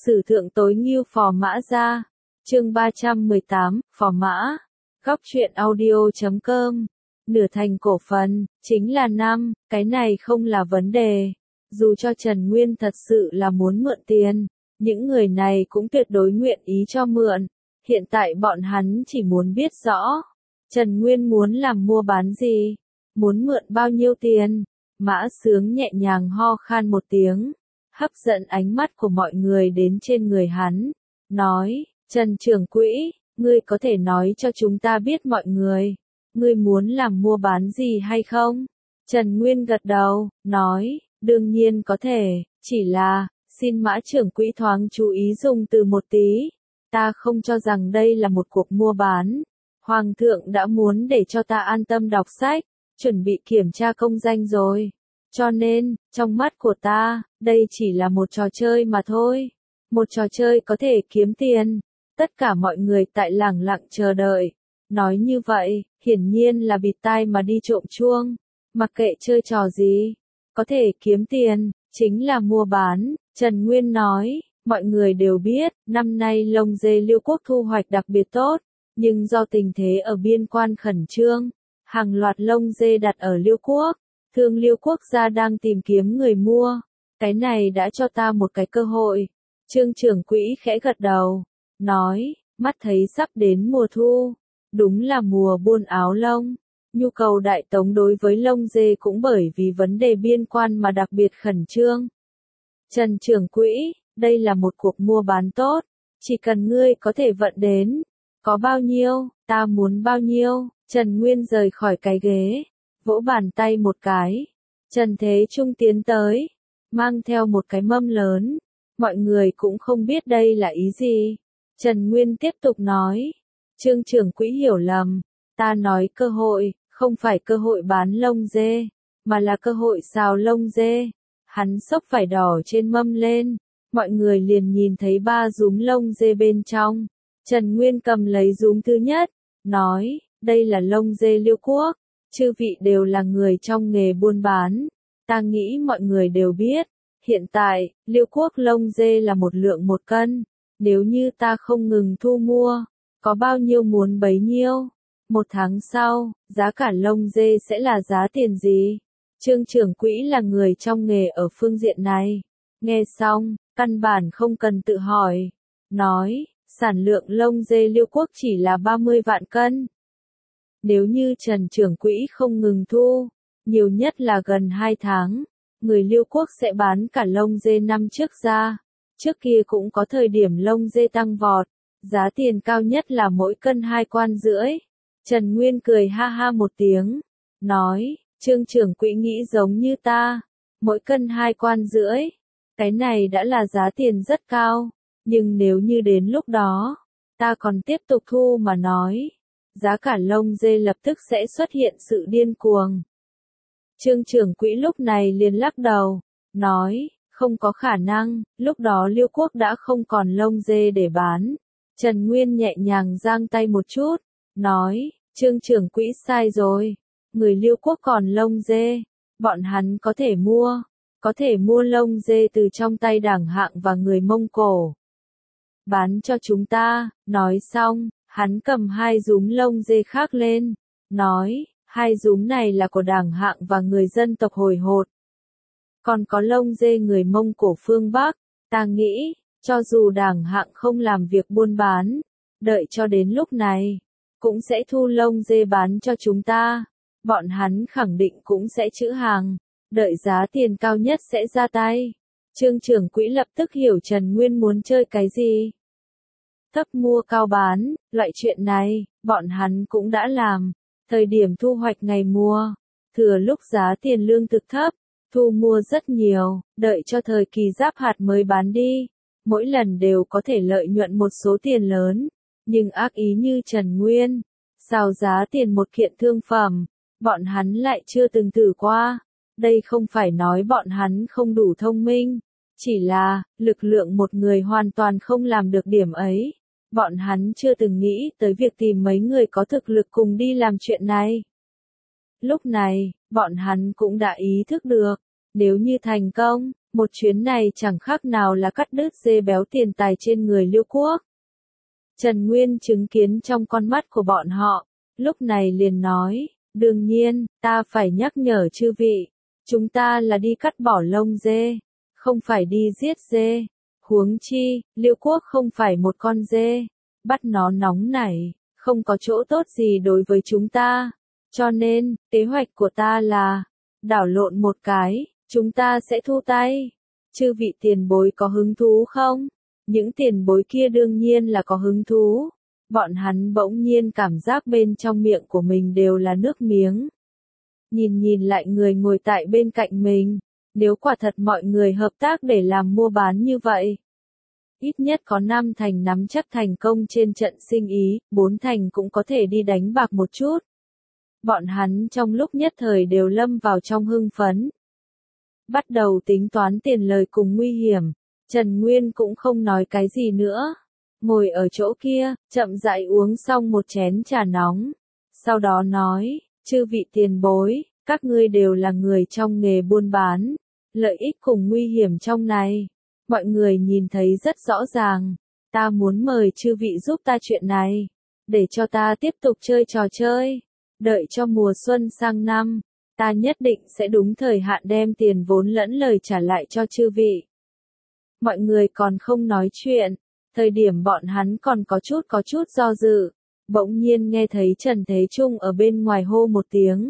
Sử thượng tối ngưu phò mã ra. Chương 318, phò mã. Góc truyện audio.com. Nửa thành cổ phần, chính là năm, cái này không là vấn đề. Dù cho Trần Nguyên thật sự là muốn mượn tiền, những người này cũng tuyệt đối nguyện ý cho mượn. Hiện tại bọn hắn chỉ muốn biết rõ, Trần Nguyên muốn làm mua bán gì, muốn mượn bao nhiêu tiền. Mã Sướng nhẹ nhàng ho khan một tiếng, hấp dẫn ánh mắt của mọi người đến trên người hắn, nói, Trần trưởng quỹ, ngươi có thể nói cho chúng ta biết mọi người, ngươi muốn làm mua bán gì hay không? Trần Nguyên gật đầu, nói, đương nhiên có thể, chỉ là, xin Mã trưởng quỹ thoáng chú ý dùng từ một tí, ta không cho rằng đây là một cuộc mua bán. Hoàng thượng đã muốn để cho ta an tâm đọc sách, chuẩn bị kiểm tra công danh rồi. Cho nên, trong mắt của ta, đây chỉ là một trò chơi mà thôi. Một trò chơi có thể kiếm tiền. Tất cả mọi người tại lẳng lặng chờ đợi. Nói như vậy, hiển nhiên là bịt tai mà đi trộm chuông. Mặc kệ chơi trò gì, có thể kiếm tiền, chính là mua bán. Trần Nguyên nói, mọi người đều biết, năm nay lông dê Liêu Quốc thu hoạch đặc biệt tốt. Nhưng do tình thế ở biên quan khẩn trương, hàng loạt lông dê đặt ở Liêu Quốc. Thương Liêu Quốc gia đang tìm kiếm người mua. Cái này đã cho ta một cái cơ hội. Trương trưởng quỹ khẽ gật đầu, nói, mắt thấy sắp đến mùa thu. Đúng là mùa buôn áo lông. Nhu cầu đại tống đối với lông dê cũng bởi vì vấn đề biên quan mà đặc biệt khẩn trương. Trần trưởng quỹ, đây là một cuộc mua bán tốt. Chỉ cần ngươi có thể vận đến. Có bao nhiêu, ta muốn bao nhiêu. Trần Nguyên rời khỏi cái ghế, vỗ bàn tay một cái. Trần Thế Trung tiến tới, mang theo một cái mâm lớn. Mọi người cũng không biết đây là ý gì. Trần Nguyên tiếp tục nói, Trương trưởng quỹ hiểu lầm, ta nói cơ hội, không phải cơ hội bán lông dê, mà là cơ hội xào lông dê. Hắn xốc vải đỏ trên mâm lên, mọi người liền nhìn thấy 3 dúm lông dê bên trong. Trần Nguyên cầm lấy dúm thứ nhất, nói, đây là lông dê Liêu Quốc, chư vị đều là người trong nghề buôn bán. Ta nghĩ mọi người đều biết, hiện tại, Liêu Quốc lông dê là 1 lượng 1 cân, nếu như ta không ngừng thu mua, có bao nhiêu muốn bấy nhiêu. 1 tháng sau, giá cả lông dê sẽ là giá tiền gì? Trương trưởng quỹ là người trong nghề ở phương diện này. Nghe xong, căn bản không cần tự hỏi. Nói, sản lượng lông dê Liêu Quốc chỉ là 30 vạn cân. Nếu như Trần trưởng quỹ không ngừng thu, nhiều nhất là gần 2 tháng, người Liêu Quốc sẽ bán cả lông dê năm trước ra. Trước kia cũng có thời điểm lông dê tăng vọt, giá tiền cao nhất là mỗi cân 2,5 quan. Trần Nguyên cười ha ha một tiếng, nói, Trương trưởng quỹ nghĩ giống như ta, mỗi cân 2,5 quan. Cái này đã là giá tiền rất cao, nhưng nếu như đến lúc đó, ta còn tiếp tục thu mà nói, giá cả lông dê lập tức sẽ xuất hiện sự điên cuồng. Trương trưởng quỹ lúc này liền lắc đầu, nói, không có khả năng, lúc đó Liêu Quốc đã không còn lông dê để bán. Trần Nguyên nhẹ nhàng giang tay một chút, nói, Trương trưởng quỹ sai rồi, người Liêu Quốc còn lông dê, bọn hắn có thể mua lông dê từ trong tay Đảng Hạng và người Mông Cổ. Bán cho chúng ta, nói xong, hắn cầm 2 dúm lông dê khác lên, nói, 2 dúm này là của Đảng Hạng và người dân tộc Hồi Hột. Còn có lông dê người Mông Cổ phương Bắc, ta nghĩ, cho dù Đảng Hạng không làm việc buôn bán, đợi cho đến lúc này, cũng sẽ thu lông dê bán cho chúng ta. Bọn hắn khẳng định cũng sẽ trữ hàng, đợi giá tiền cao nhất sẽ ra tay. Trương trưởng quỹ lập tức hiểu Trần Nguyên muốn chơi cái gì. Thấp mua cao bán, loại chuyện này, bọn hắn cũng đã làm. Thời điểm thu hoạch ngày mùa, thừa lúc giá tiền lương thực thấp, thu mua rất nhiều, đợi cho thời kỳ giáp hạt mới bán đi. Mỗi lần đều có thể lợi nhuận một số tiền lớn. Nhưng ác ý như Trần Nguyên, xào giá tiền một kiện thương phẩm, bọn hắn lại chưa từng thử qua. Đây không phải nói bọn hắn không đủ thông minh, chỉ là, lực lượng một người hoàn toàn không làm được điểm ấy. Bọn hắn chưa từng nghĩ tới việc tìm mấy người có thực lực cùng đi làm chuyện này. Lúc này, bọn hắn cũng đã ý thức được, nếu như thành công, Một chuyến này chẳng khác nào là cắt đứt dê béo tiền tài trên người Liêu Quốc. Trần Nguyên chứng kiến trong con mắt của bọn họ, lúc này liền nói, đương nhiên, ta phải nhắc nhở chư vị, chúng ta là đi cắt bỏ lông dê, không phải đi giết dê. Huống chi, Liêu Quốc không phải một con dê, bắt nó nóng nảy, không có chỗ tốt gì đối với chúng ta. Cho nên, kế hoạch của ta là, đảo lộn một cái, chúng ta sẽ thu tay. Chư vị tiền bối có hứng thú không? Những tiền bối kia đương nhiên là có hứng thú. Bọn hắn bỗng nhiên cảm giác bên trong miệng của mình đều là nước miếng. Nhìn lại người ngồi tại bên cạnh mình, nếu quả thật mọi người hợp tác để làm mua bán như vậy, ít nhất có 5 thành nắm chắc thành công trên trận sinh ý, 4 thành cũng có thể đi đánh bạc một chút. Bọn hắn trong lúc nhất thời đều lâm vào trong hưng phấn. Bắt đầu tính toán tiền lời cùng nguy hiểm, Trần Nguyên cũng không nói cái gì nữa. Ngồi ở chỗ kia, chậm rãi uống xong một chén trà nóng. Sau đó nói, chư vị tiền bối, các ngươi đều là người trong nghề buôn bán. Lợi ích cùng nguy hiểm trong này, mọi người nhìn thấy rất rõ ràng. Ta muốn mời chư vị giúp ta chuyện này, để cho ta tiếp tục chơi trò chơi. Đợi cho mùa xuân sang năm, ta nhất định sẽ đúng thời hạn đem tiền vốn lẫn lời trả lại cho chư vị. Mọi người còn không nói chuyện, thời điểm bọn hắn còn có chút do dự, bỗng nhiên nghe thấy Trần Thế Trung ở bên ngoài hô một tiếng.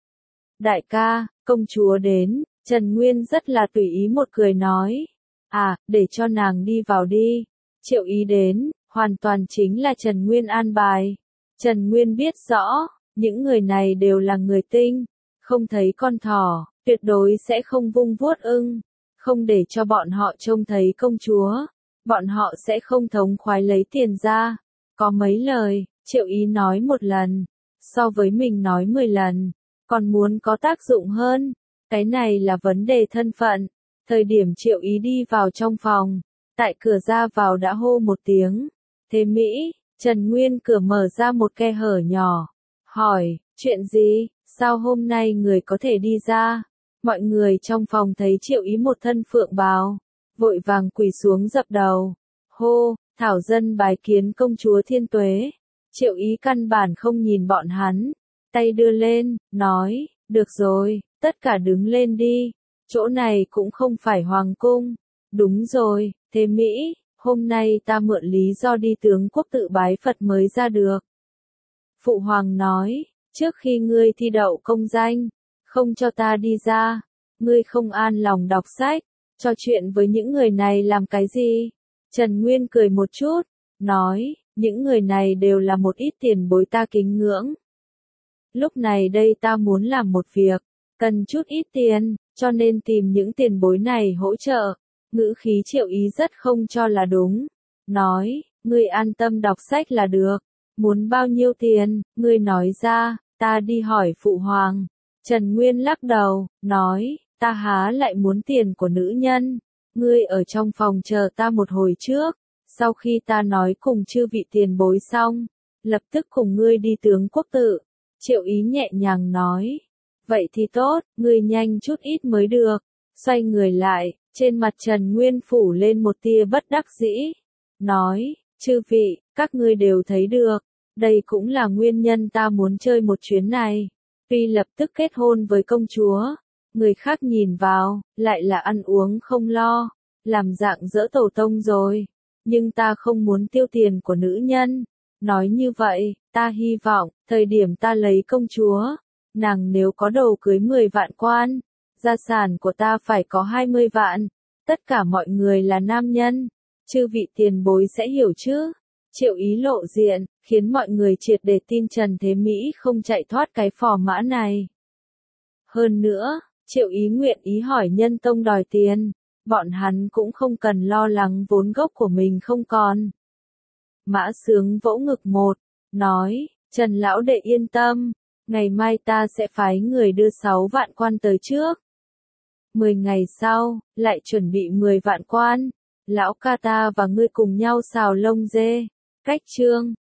Đại ca, công chúa đến. Trần Nguyên rất là tùy ý một cười nói. À, để cho nàng đi vào đi. Triệu Ý đến, hoàn toàn chính là Trần Nguyên an bài. Trần Nguyên biết rõ, những người này đều là người tinh, không thấy con thỏ, tuyệt đối sẽ không vung vuốt ưng, không để cho bọn họ trông thấy công chúa, bọn họ sẽ không thống khoái lấy tiền ra. Có mấy lời, Triệu Ý nói một lần, so với mình nói 10 lần, còn muốn có tác dụng hơn. Cái này là vấn đề thân phận. Thời điểm Triệu Ý đi vào trong phòng, tại cửa ra vào đã hô một tiếng. Thế Mỹ, Trần Nguyên cửa mở ra một khe hở nhỏ. Hỏi, chuyện gì, sao hôm nay người có thể đi ra? Mọi người trong phòng thấy Triệu Ý một thân phượng bào, vội vàng quỳ xuống dập đầu. Hô, thảo dân bái kiến công chúa Thiên Tuế. Triệu Ý căn bản không nhìn bọn hắn, tay đưa lên, nói, được rồi, tất cả đứng lên đi, chỗ này cũng không phải hoàng cung. Đúng rồi, Thế Mỹ, hôm nay ta mượn lý do đi tướng quốc tự bái Phật mới ra được. Phụ hoàng nói, trước khi ngươi thi đậu công danh, không cho ta đi ra, ngươi không an lòng đọc sách, trò chuyện với những người này làm cái gì? Trần Nguyên cười một chút, nói, những người này đều là một ít tiền bối ta kính ngưỡng. Lúc này đây ta muốn làm một việc, cần chút ít tiền, cho nên tìm những tiền bối này hỗ trợ. Ngữ khí Triệu Ý rất không cho là đúng. Nói, ngươi an tâm đọc sách là được. Muốn bao nhiêu tiền, ngươi nói ra, ta đi hỏi phụ hoàng. Trần Nguyên lắc đầu, nói, ta há lại muốn tiền của nữ nhân. Ngươi ở trong phòng chờ ta một hồi trước. Sau khi ta nói cùng chư vị tiền bối xong, lập tức cùng ngươi đi tướng quốc tự. Triệu Ý nhẹ nhàng nói. Vậy thì tốt, ngươi nhanh chút ít mới được. Xoay người lại, trên mặt Trần Nguyên phủ lên một tia bất đắc dĩ. Nói, chư vị, các ngươi đều thấy được. Đây cũng là nguyên nhân ta muốn chơi một chuyến này. Tuy lập tức kết hôn với công chúa, người khác nhìn vào, lại là ăn uống không lo, làm dạng dỡ tổ tông rồi. Nhưng ta không muốn tiêu tiền của nữ nhân. Nói như vậy, ta hy vọng, thời điểm ta lấy công chúa, nàng nếu có đầu cưới 10 vạn quan, gia sản của ta phải có 20 vạn. Tất cả mọi người là nam nhân. Chư vị tiền bối sẽ hiểu chứ? Triệu Ý lộ diện, khiến mọi người triệt để tin Trần Thế Mỹ không chạy thoát cái phò mã này. Hơn nữa, Triệu Ý nguyện ý hỏi nhân tông đòi tiền, bọn hắn cũng không cần lo lắng vốn gốc của mình không còn. Mã Sướng vỗ ngực một, nói, Trần lão đệ yên tâm, ngày mai ta sẽ phái người đưa 6 vạn quan tới trước. 10 ngày sau, lại chuẩn bị 10 vạn quan, lão ca ta và ngươi cùng nhau xào lông dê. Cách chương